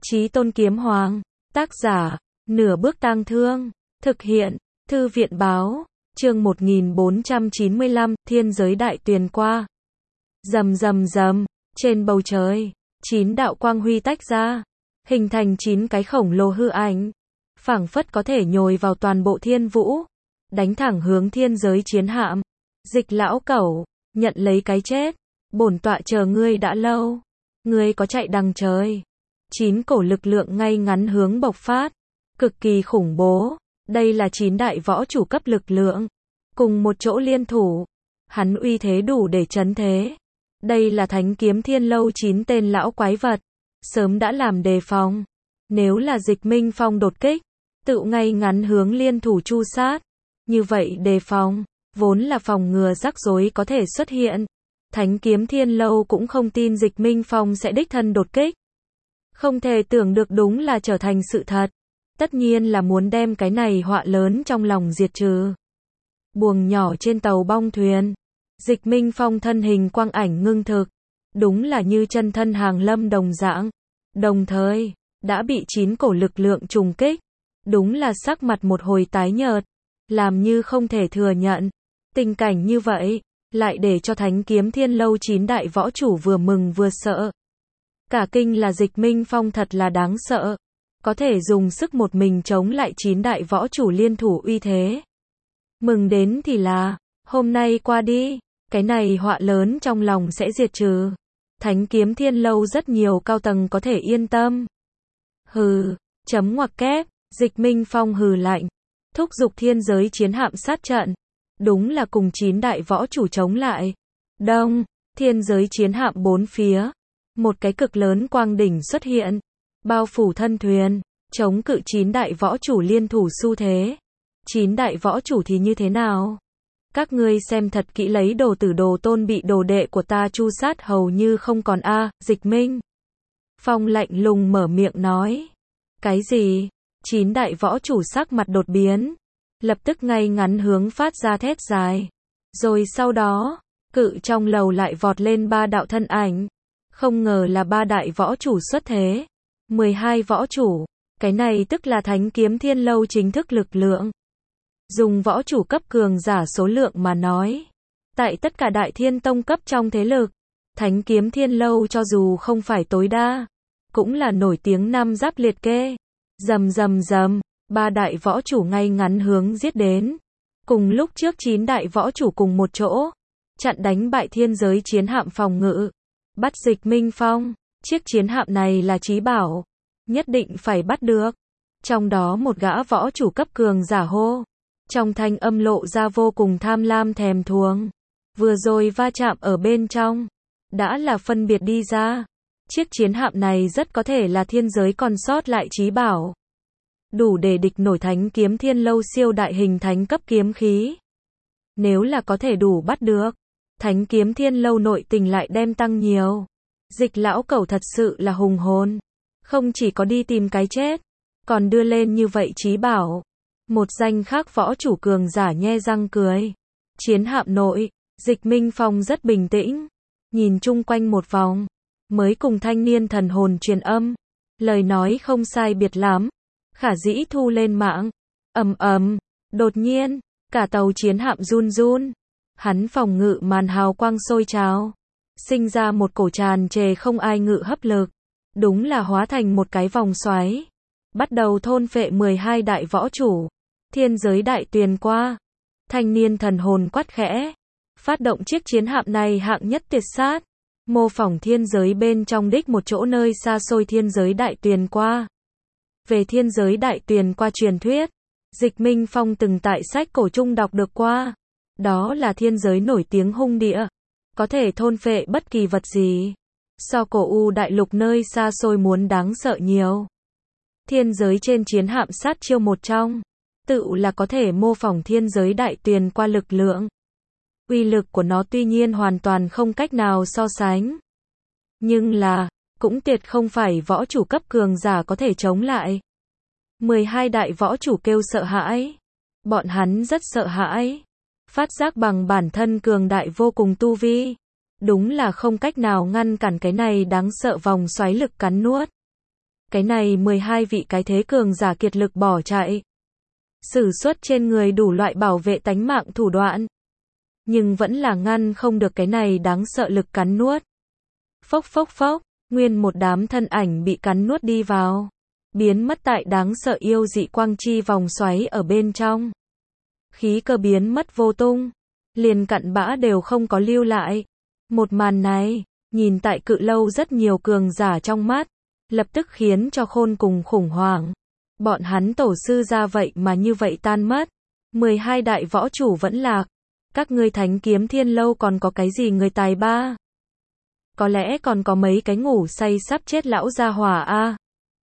Chí Tôn Kiếm Hoàng. Tác giả, Nửa Bước Tang Thương. Thực hiện, Thư viện Báo. Chương 1495, Thiên Giới Đại Tuyền Qua. Rầm rầm rầm, trên bầu trời, 9 đạo quang huy tách ra, hình thành 9 cái khổng lồ hư ảnh, phảng phất có thể nhồi vào toàn bộ thiên vũ, đánh thẳng hướng thiên giới chiến hạm. Dịch lão cẩu, nhận lấy cái chết, bổn tọa chờ ngươi đã lâu, ngươi có chạy đằng trời. 9 cổ lực lượng ngay ngắn hướng bộc phát, cực kỳ khủng bố. Đây là 9 đại võ chủ cấp lực lượng, cùng một chỗ liên thủ, hắn uy thế đủ để chấn thế. Đây là Thánh Kiếm Thiên Lâu 9 tên lão quái vật, sớm đã làm đề phòng. Nếu là Dịch Minh Phong đột kích, tự ngay ngắn hướng liên thủ chu sát. Như vậy đề phòng, vốn là phòng ngừa rắc rối có thể xuất hiện. Thánh Kiếm Thiên Lâu cũng không tin Dịch Minh Phong sẽ đích thân đột kích. Không thể tưởng được đúng là trở thành sự thật. Tất nhiên là muốn đem cái này họa lớn trong lòng diệt trừ. Buồng nhỏ trên tàu bong thuyền, Dịch Minh Phong thân hình quang ảnh ngưng thực, đúng là như chân thân hàng lâm đồng dạng. Đồng thời, đã bị 9 cổ lực lượng trùng kích, đúng là sắc mặt một hồi tái nhợt, làm như không thể thừa nhận. Tình cảnh như vậy, lại để cho Thánh Kiếm Thiên Lâu 9 đại võ chủ vừa mừng vừa sợ. Cả kinh là Dịch Minh Phong thật là đáng sợ, có thể dùng sức một mình chống lại 9 đại võ chủ liên thủ uy thế. Mừng đến thì là, hôm nay qua đi, cái này họa lớn trong lòng sẽ diệt trừ. Thánh Kiếm Thiên Lâu rất nhiều cao tầng có thể yên tâm. Hừ, chấm ngoặc kép, Dịch Minh Phong hừ lạnh, thúc giục thiên giới chiến hạm sát trận. Đúng là cùng 9 đại võ chủ chống lại. Đông, thiên giới chiến hạm bốn phía, một cái cực lớn quang đỉnh xuất hiện, bao phủ thân thuyền, chống cự 9 đại võ chủ liên thủ xu thế. 9 đại võ chủ thì như thế nào? Các ngươi xem thật kỹ, lấy đồ tử đồ tôn bị đồ đệ của ta chu sát hầu như không còn a. Dịch Minh Phong lạnh lùng mở miệng nói. Cái gì? 9 đại võ chủ sắc mặt đột biến, lập tức ngay ngắn hướng phát ra thét dài. Rồi sau đó, cự trong lầu lại vọt lên 3 đạo thân ảnh. Không ngờ là 3 đại võ chủ xuất thế. 12 võ chủ, cái này tức là Thánh Kiếm Thiên Lâu chính thức lực lượng. Dùng võ chủ cấp cường giả số lượng mà nói, tại tất cả Đại Thiên Tông cấp trong thế lực, Thánh Kiếm Thiên Lâu cho dù không phải tối đa, cũng là nổi tiếng năm giáp liệt kê. Rầm rầm rầm, 3 đại võ chủ ngay ngắn hướng giết đến. Cùng lúc trước 9 đại võ chủ cùng một chỗ, chặn đánh bại thiên giới chiến hạm phòng ngự, bắt Dịch Minh Phong. Chiếc chiến hạm này là chí bảo, nhất định phải bắt được. Trong đó một gã võ chủ cấp cường giả hô, trong thanh âm lộ ra vô cùng tham lam thèm thuồng. Vừa rồi va chạm ở bên trong, đã là phân biệt đi ra. Chiếc chiến hạm này rất có thể là thiên giới còn sót lại chí bảo, đủ để địch nổi Thánh Kiếm Thiên Lâu siêu đại hình thánh cấp kiếm khí. Nếu là có thể đủ bắt được, Thánh Kiếm Thiên Lâu nội tình lại đem tăng nhiều. Dịch lão cẩu thật sự là hùng hồn, không chỉ có đi tìm cái chết, còn đưa lên như vậy chí bảo. Một danh khác võ chủ cường giả nhe răng cười. Chiến hạm nội, Dịch Minh Phong rất bình tĩnh, nhìn chung quanh một vòng, mới cùng thanh niên thần hồn truyền âm. Lời nói không sai biệt lắm, khả dĩ thu lên mạng. Ầm ầm, đột nhiên, cả tàu chiến hạm run run. Hắn phòng ngự màn hào quang sôi trào, sinh ra một cổ tràn trề không ai ngự hấp lực, đúng là hóa thành một cái vòng xoáy, bắt đầu thôn phệ 12 đại võ chủ. Thiên giới đại tuyền qua. Thanh niên thần hồn quát khẽ, phát động chiếc chiến hạm này hạng nhất tuyệt sát, mô phỏng thiên giới bên trong đích một chỗ nơi xa xôi thiên giới đại tuyền qua. Về thiên giới đại tuyền qua truyền thuyết, Dịch Minh Phong từng tại sách cổ trung đọc được qua. Đó là thiên giới nổi tiếng hung địa, có thể thôn phệ bất kỳ vật gì, so cổ u đại lục nơi xa xôi muốn đáng sợ nhiều. Thiên giới trên chiến hạm sát chiêu một trong, tự là có thể mô phỏng thiên giới đại tuyền qua lực lượng. Uy lực của nó tuy nhiên hoàn toàn không cách nào so sánh, nhưng là, cũng tuyệt không phải võ chủ cấp cường giả có thể chống lại. 12 đại võ chủ kêu sợ hãi. Bọn hắn rất sợ hãi, phát giác bằng bản thân cường đại vô cùng tu vi, đúng là không cách nào ngăn cản cái này đáng sợ vòng xoáy lực cắn nuốt. Cái này 12 vị cái thế cường giả kiệt lực bỏ chạy. Sử xuất trên người đủ loại bảo vệ tánh mạng thủ đoạn. Nhưng vẫn là ngăn không được cái này đáng sợ lực cắn nuốt. Phốc phốc phốc, nguyên một đám thân ảnh bị cắn nuốt đi vào. Biến mất tại đáng sợ yêu dị quang chi vòng xoáy ở bên trong. Khí cơ biến mất vô tung. Liền cặn bã đều không có lưu lại. Một màn này, nhìn tại Cự Lâu rất nhiều cường giả trong mắt, lập tức khiến cho khôn cùng khủng hoảng. Bọn hắn tổ sư ra vậy mà như vậy tan mất. 12 đại võ chủ vẫn lạc. Các ngươi Thánh Kiếm Thiên Lâu còn có cái gì người tài ba? Có lẽ còn có mấy cái ngủ say sắp chết lão gia hỏa a.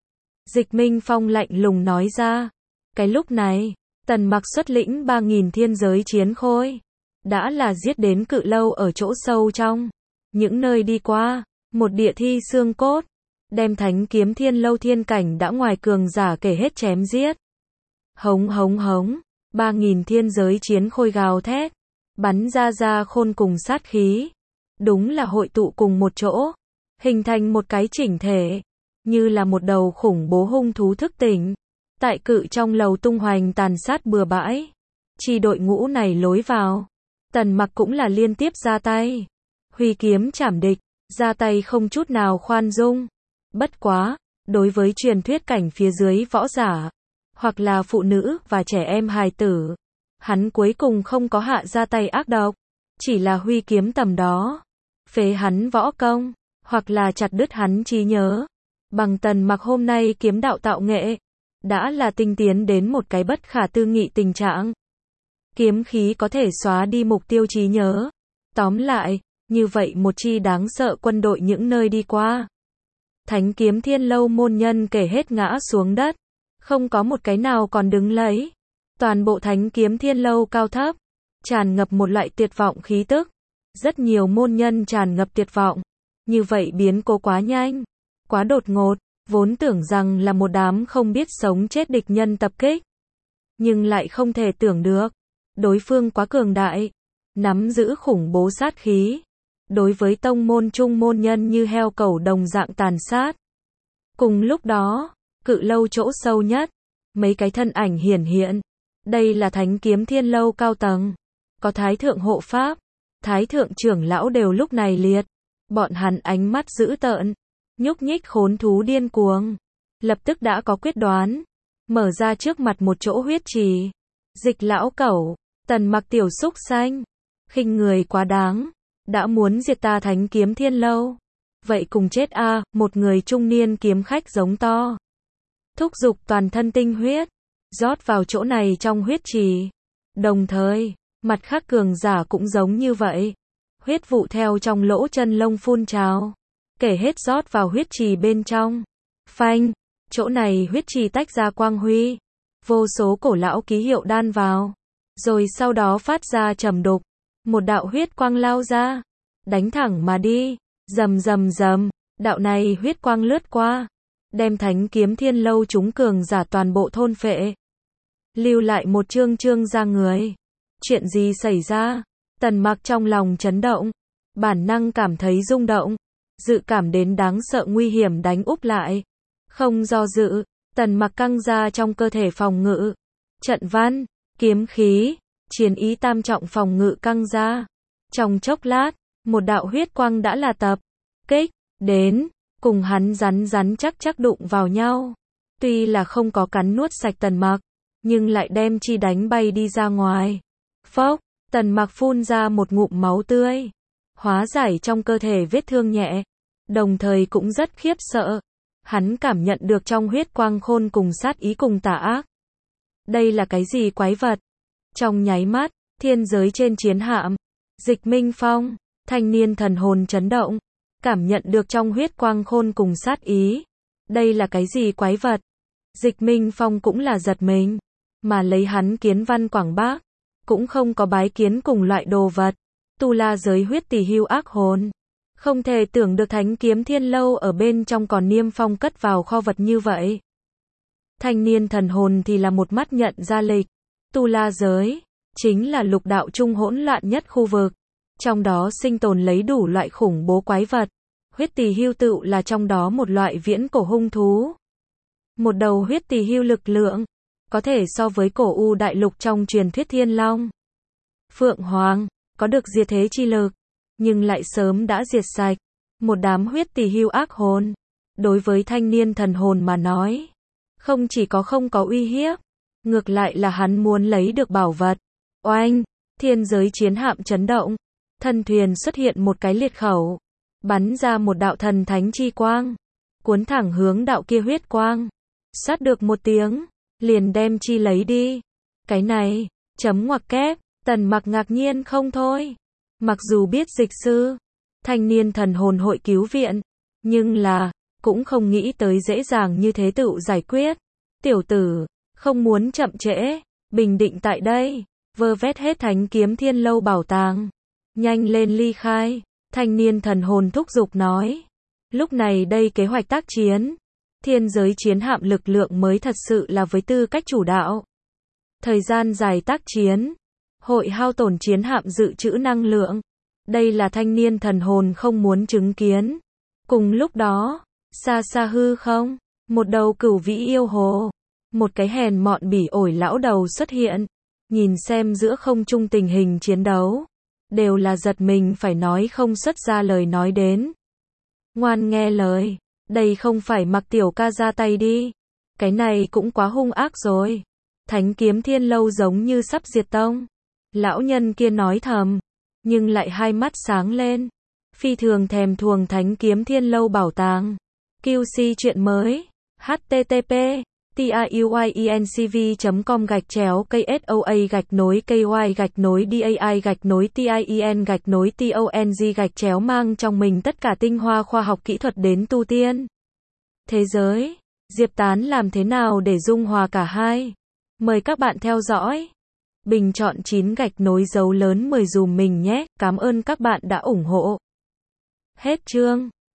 Dịch Minh Phong lạnh lùng nói ra. Cái lúc này, Tần Mặc xuất lĩnh 3.000 thiên giới chiến khôi. Đã là giết đến Cự Lâu ở chỗ sâu trong. Những nơi đi qua, một địa thi xương cốt. Đem Thánh Kiếm Thiên Lâu thiên cảnh đã ngoài cường giả kể hết chém giết. Hống hống hống, 3.000 thiên giới chiến khôi gào thét. Bắn ra khôn cùng sát khí. Đúng là hội tụ cùng một chỗ. Hình thành một cái chỉnh thể. Như là một đầu khủng bố hung thú thức tỉnh. Tại Cự trong lầu tung hoành tàn sát bừa bãi. Chi đội ngũ này lối vào. Tần Mặc cũng là liên tiếp ra tay. Huy kiếm chảm địch. Ra tay không chút nào khoan dung. Bất quá, đối với truyền thuyết cảnh phía dưới võ giả. Hoặc là phụ nữ và trẻ em hài tử. Hắn cuối cùng không có hạ ra tay ác độc. Chỉ là huy kiếm tầm đó. Phế hắn võ công. Hoặc là chặt đứt hắn trí nhớ. Bằng Tần Mặc hôm nay kiếm đạo tạo nghệ. Đã là tinh tiến đến một cái bất khả tư nghị tình trạng. Kiếm khí có thể xóa đi mục tiêu trí nhớ. Tóm lại, như vậy một chi đáng sợ quân đội những nơi đi qua. Thánh Kiếm Thiên Lâu môn nhân kể hết ngã xuống đất. Không có một cái nào còn đứng lấy. Toàn bộ Thánh Kiếm Thiên Lâu cao thấp. Tràn ngập một loại tuyệt vọng khí tức. Rất nhiều môn nhân tràn ngập tuyệt vọng. Như vậy biến cố quá nhanh. Quá đột ngột. Vốn tưởng rằng là một đám không biết sống chết địch nhân tập kích. Nhưng lại không thể tưởng được. Đối phương quá cường đại. Nắm giữ khủng bố sát khí. Đối với tông môn trung môn nhân như heo cẩu đồng dạng tàn sát. Cùng lúc đó, Cự Lâu chỗ sâu nhất. Mấy cái thân ảnh hiển hiện. Đây là Thánh Kiếm Thiên Lâu cao tầng. Có Thái Thượng Hộ Pháp. Thái Thượng trưởng lão đều lúc này liệt. Bọn hắn ánh mắt dữ tợn. Nhúc nhích khốn thú điên cuồng. Lập tức đã có quyết đoán. Mở ra trước mặt một chỗ huyết trì. Dịch lão cẩu. Tần Mặc tiểu xúc xanh. Khinh người quá đáng. Đã muốn diệt ta Thánh Kiếm Thiên Lâu. Vậy cùng chết a. Một người trung niên kiếm khách giống to. Thúc giục toàn thân tinh huyết. Rót vào chỗ này trong huyết trì. Đồng thời, mặt khác cường giả cũng giống như vậy. Huyết vụ theo trong lỗ chân lông phun trào. Kể hết rót vào huyết trì bên trong. Phanh, chỗ này huyết trì tách ra quang huy. Vô số cổ lão ký hiệu đan vào. Rồi sau đó phát ra trầm đục. Một đạo huyết quang lao ra. Đánh thẳng mà đi. Rầm rầm rầm. Đạo này huyết quang lướt qua. Đem Thánh Kiếm Thiên Lâu chúng cường giả toàn bộ thôn phệ. Lưu lại một chương ra người. Chuyện gì xảy ra? Tần Mặc trong lòng chấn động. Bản năng cảm thấy rung động. Dự cảm đến đáng sợ nguy hiểm đánh úp lại. Không do dự, Tần Mặc căng ra trong cơ thể phòng ngự. Trận văn, kiếm khí, chiến ý tam trọng phòng ngự căng ra. Trong chốc lát, một đạo huyết quang đã là tập kích đến, cùng hắn rắn chắc đụng vào nhau. Tuy là không có cắn nuốt sạch Tần Mặc, nhưng lại đem chi đánh bay đi ra ngoài. Phốc, Tần Mặc phun ra một ngụm máu tươi. Hóa giải trong cơ thể vết thương nhẹ. Đồng thời cũng rất khiếp sợ. Hắn cảm nhận được trong huyết quang khôn cùng sát ý cùng tà ác. Đây là cái gì quái vật? Trong nháy mắt, thiên giới trên chiến hạm. Dịch Minh Phong, thanh niên thần hồn chấn động. Cảm nhận được trong huyết quang khôn cùng sát ý. Đây là cái gì quái vật? Dịch Minh Phong cũng là giật mình. Mà lấy hắn kiến văn quảng bác. Cũng không có bái kiến cùng loại đồ vật. Tu La giới huyết tỷ hưu ác hồn. Không thể tưởng được Thánh Kiếm Thiên Lâu ở bên trong còn niêm phong cất vào kho vật như vậy. Thanh niên thần hồn thì là một mắt nhận ra lịch. Tu La giới, chính là lục đạo trung hỗn loạn nhất khu vực. Trong đó sinh tồn lấy đủ loại khủng bố quái vật. Huyết tỷ hưu tựu là trong đó một loại viễn cổ hung thú. Một đầu huyết tỳ hưu lực lượng, có thể so với cổ u đại lục trong truyền thuyết thiên long. Phượng Hoàng, có được diệt thế chi lực, nhưng lại sớm đã diệt sạch. Một đám huyết tỳ hưu ác hồn. Đối với thanh niên thần hồn mà nói, không chỉ có không có uy hiếp, ngược lại là hắn muốn lấy được bảo vật. Oanh, thiên giới chiến hạm chấn động, thân thuyền xuất hiện một cái liệt khẩu, bắn ra một đạo thần thánh chi quang, cuốn thẳng hướng đạo kia huyết quang. Sát được một tiếng, liền đem chi lấy đi. Cái này, chấm ngoặc kép, Tần Mặc ngạc nhiên không thôi. Mặc dù biết dịch sư, thanh niên thần hồn hội cứu viện, nhưng là, cũng không nghĩ tới dễ dàng như thế tự giải quyết. Tiểu tử, không muốn chậm trễ, bình định tại đây, vơ vét hết thánh kiếm thiên lâu bảo tàng. Nhanh lên ly khai, thanh niên thần hồn thúc giục nói. Lúc này đây kế hoạch tác chiến, thiên giới chiến hạm lực lượng mới thật sự là với tư cách chủ đạo. Thời gian dài tác chiến, hội hao tổn chiến hạm dự trữ năng lượng. Đây là thanh niên thần hồn không muốn chứng kiến. Cùng lúc đó, xa xa hư không, một đầu cửu vĩ yêu hồ, một cái hèn mọn bỉ ổi lão đầu xuất hiện, nhìn xem giữa không trung tình hình chiến đấu, đều là giật mình phải nói không xuất ra lời nói đến. Ngoan nghe lời, đây không phải Mặc tiểu ca ra tay đi, cái này cũng quá hung ác rồi. Thánh kiếm thiên lâu giống như sắp diệt tông. Lão nhân kia nói thầm, nhưng lại hai mắt sáng lên, phi thường thèm thuồng thánh kiếm thiên lâu bảo tàng. QC chuyện mới, http tiuyencv.com/KSOA-KY-DAI-TIEN-TONG mang trong mình tất cả tinh hoa khoa học kỹ thuật đến tu tiên. Thế giới, Diệp Tán làm thế nào để dung hòa cả hai? Mời các bạn theo dõi. Bình chọn 9 dấu lớn 10 dùm mình nhé, cảm ơn các bạn đã ủng hộ. Hết chương.